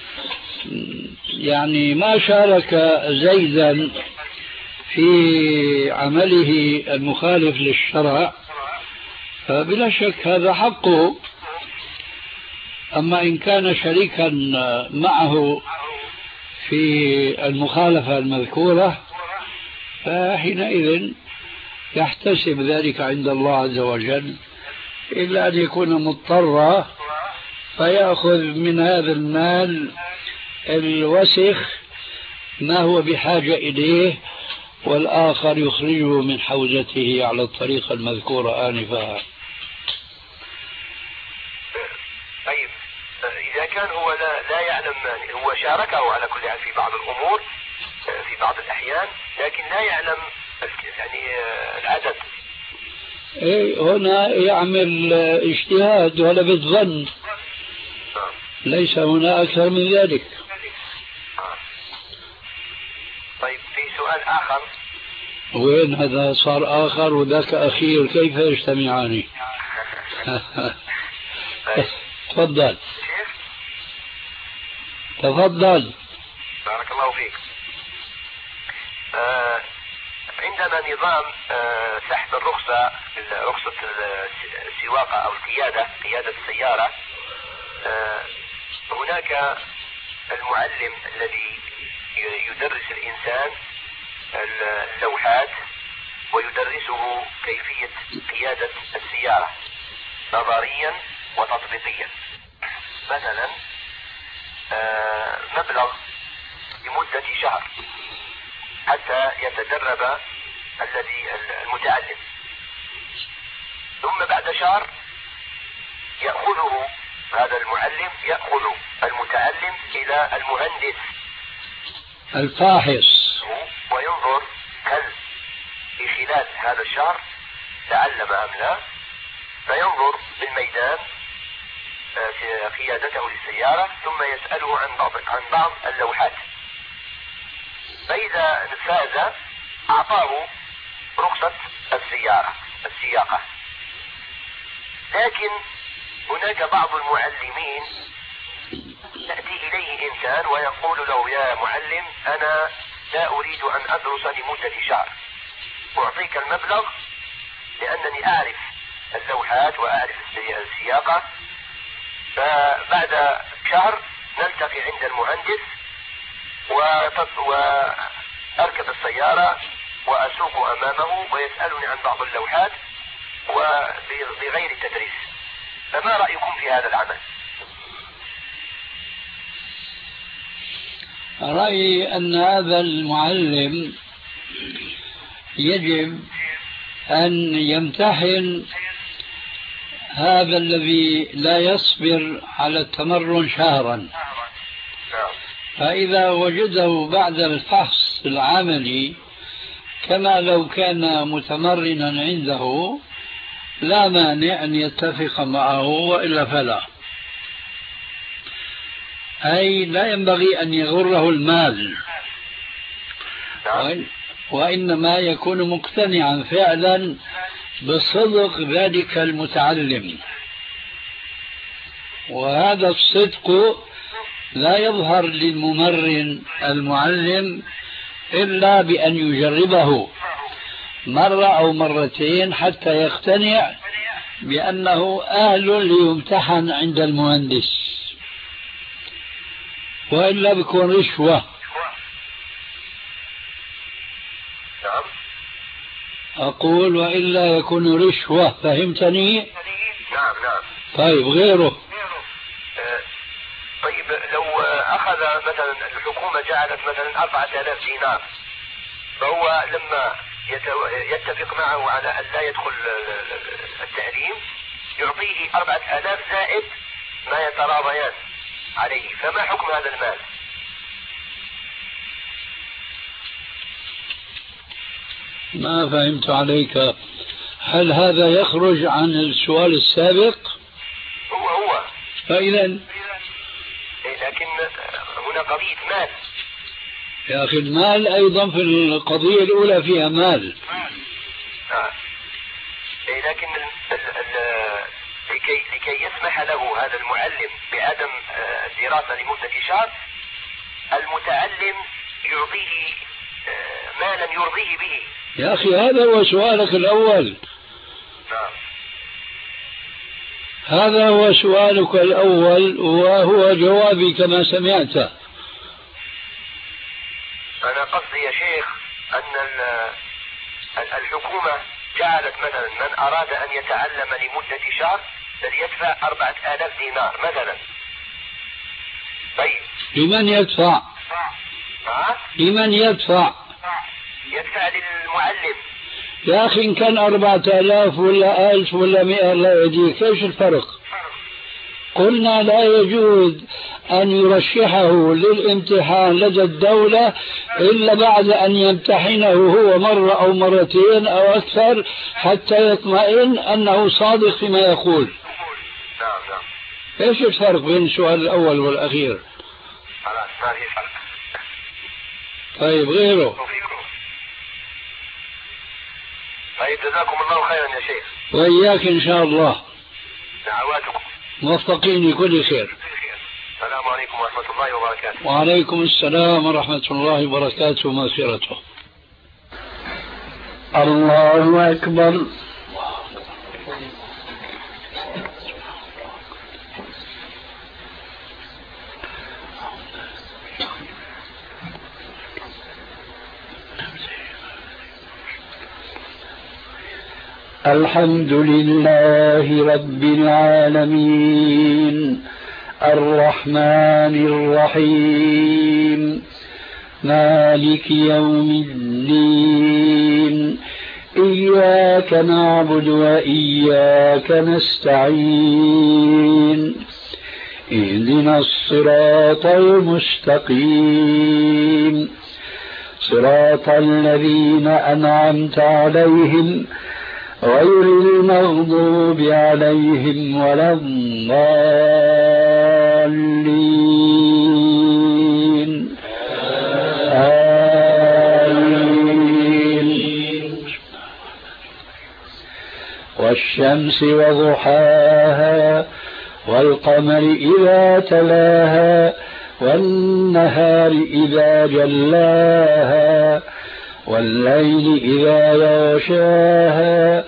يعني ما شارك زيدا في عمله المخالف للشرع فبلا شك هذا حقه. أما إن كان شريكا معه في المخالفة المذكورة فحينئذ يحتسب ذلك عند الله عز وجل، إلا أن يكون مضطرا فيأخذ من هذا المال الوسخ ما هو بحاجة إليه، والآخر يخرجه من حوزته على الطريقة المذكورة آنفا. طيب إذا كان هو لا يعلم، هو شاركه على كل حال في بعض الأمور في بعض الأحيان، لكن لا يعلم يعني العدد. هنا يعمل اجتهاد ولا بالظن، ليس هنا أكثر من ذلك. طيب في سؤال آخر. وين هذا صار آخر وذاك أخير، كيف يجتمعان؟ تفضل. تفضل. بارك الله فيك. عندنا نظام سحب الرخصة، رخصة السواقة أو قيادة السيارة. هناك المعلم الذي يدرس الإنسان اللوحات ويدرسه كيفية قيادة السيارة نظريا وتطبيقيا. مثلا مبلغ لمدة شهر حتى يتدرب المتعلم، ثم بعد شهر يأخذه هذا المعلم، يأخذ المتعلم إلى المهندس الفاحص وينظر هل في خلال هذا الشهر تعلم أم لا، فينظر بالميدان قيادته للسيارة، ثم يسأله عن بعض اللوحات، فإذا فاز أعطاه رخصة السياقة. لكن هناك بعض المعلمين يأتي إليه إنسان ويقول له: يا معلم، أنا لا أريد أن أدرس لمدة شهر، أعطيك المبلغ لأنني أعرف اللوحات وأعرف السياقة، فبعد شهر نلتقي عند المهندس وأركب السيارة وأسوق أمامه ويسألني عن بعض اللوحات وبغير تدريس. فما رأيكم في هذا العمل؟ رأيي أن هذا المعلم يجب أن يمتحن هذا الذي لا يصبر على التمرن شهرا، فإذا وجده بعد الفحص العملي كما لو كان متمرنا عنده لا مانع أن يتفق معه، وإلا فلا. أي لا ينبغي أن يغره المال، وإنما يكون مقتنعا فعلا بصدق ذلك المتعلم، وهذا الصدق لا يظهر للممرن المعلم إلا بأن يجربه مرة أو مرتين حتى يقتنع بأنه أهل ليمتحن عند المهندس، وإلا بيكون رشوة. أقول وإلا يكون رشوة، فهمتني؟ نعم. طيب غيره؟ طيب لو أخذ مثلا الحكومة جعلت مثلا 4000 دينار، فهو لما يتفق معه على أن لا يدخل التعليم يعطيه 4000 زائد ما يتراضيان عليه، فما حكم هذا المال؟ ما فهمت عليك. هل هذا يخرج عن السؤال السابق؟ هو فإذا لكن هنا قضية مال يا أخي. المال أيضا في القضية الأولى فيها مال. لكن لكي يسمح له هذا المعلم بعدم الدراسة لمدة شهر، المتعلم يعطيه مالا يرضيه به. يا أخي هذا هو سؤالك الأول. هذا هو سؤالك الأول وهو جوابي كما سمعت. أنا قصدي يا شيخ أن الحكومة جعلت مثلا من أراد أن يتعلم لمدة شهر فليدفع 4000 دينار مثلا. طيب لمن يدفع؟ لمن يدفع؟ يدفع للمعلم. يا أخي إن كان 4000 ولا 1000 ولا 100 الله يهديك، ايش الفرق؟ قلنا لا يجوز أن يرشحه للامتحان لدى الدولة إلا بعد أن يمتحنه هو مرة أو مرتين أو أكثر حتى يطمئن أنه صادق فيما يقول. نعم. ايش الفرق بين السؤال الأول والأخير؟ خلاص ما في فرق. طيب غيره؟ طيب جزاكم الله خيرا يا شيخ. وإياك إن شاء الله. دعواتكم. موفقين لكل خير. السلام عليكم ورحمة الله وبركاته. وعليكم السلام ورحمة الله وبركاته ومغفرته. الله أكبر. الحمد لله رب العالمين الرحمن الرحيم مالك يوم الدين إياك نعبد وإياك نستعين اهدنا الصراط المستقيم صراط الذين أنعمت عليهم غير المغضوب عليهم ولا الضالين آمين. والشمس وضحاها والقمر إذا تلاها والنهار إذا جلاها والليل إذا يغشاها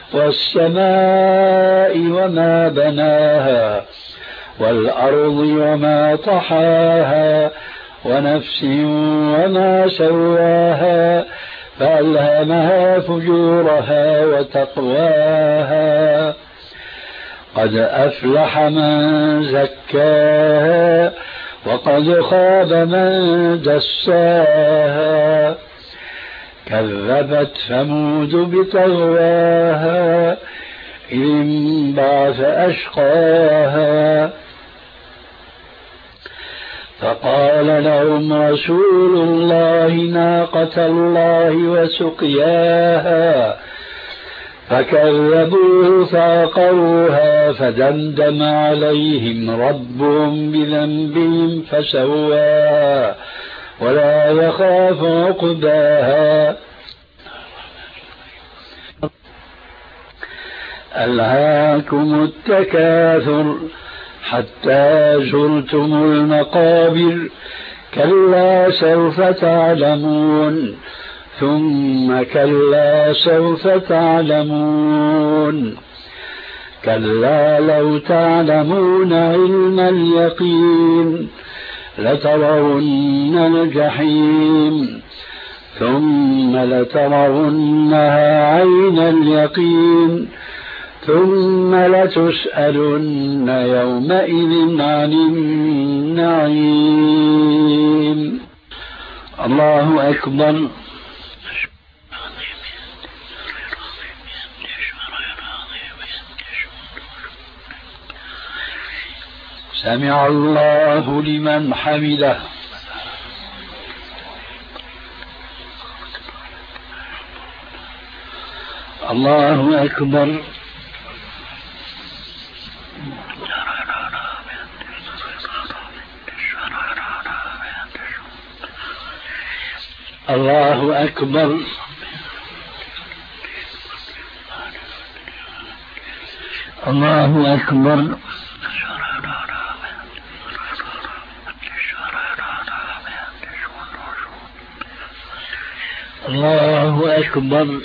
والسماء وما بناها والأرض وما طحاها ونفس وما سواها فألهمها فجورها وتقواها قد أفلح من زكاها وقد خاب من دساها كذبت ثمود بطغواها إذ انبعث أشقاها فقال لهم رسول الله ناقة الله وسقياها فكذبوه فعقروها فدمدم عليهم ربهم بذنبهم فسواها ولا يخاف عقباها ألهاكم التكاثر حتى زرتم المقابر كلا سوف تعلمون ثم كلا سوف تعلمون كلا لو تعلمون علم اليقين لترون الجحيم ثم لترونها عين اليقين ثم لتسألن يومئذ عن النعيم. الله أكبر. سمع الله لمن حمده. الله أكبر. الله أكبر. الله أكبر. الله أكبر.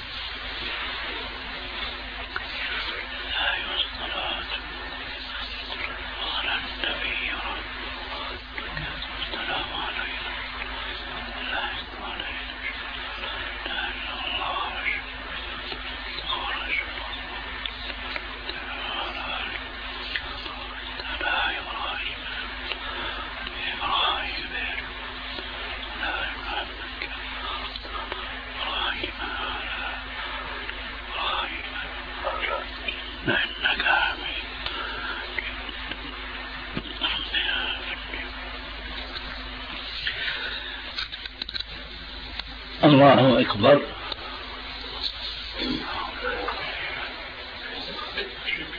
الله أكبر.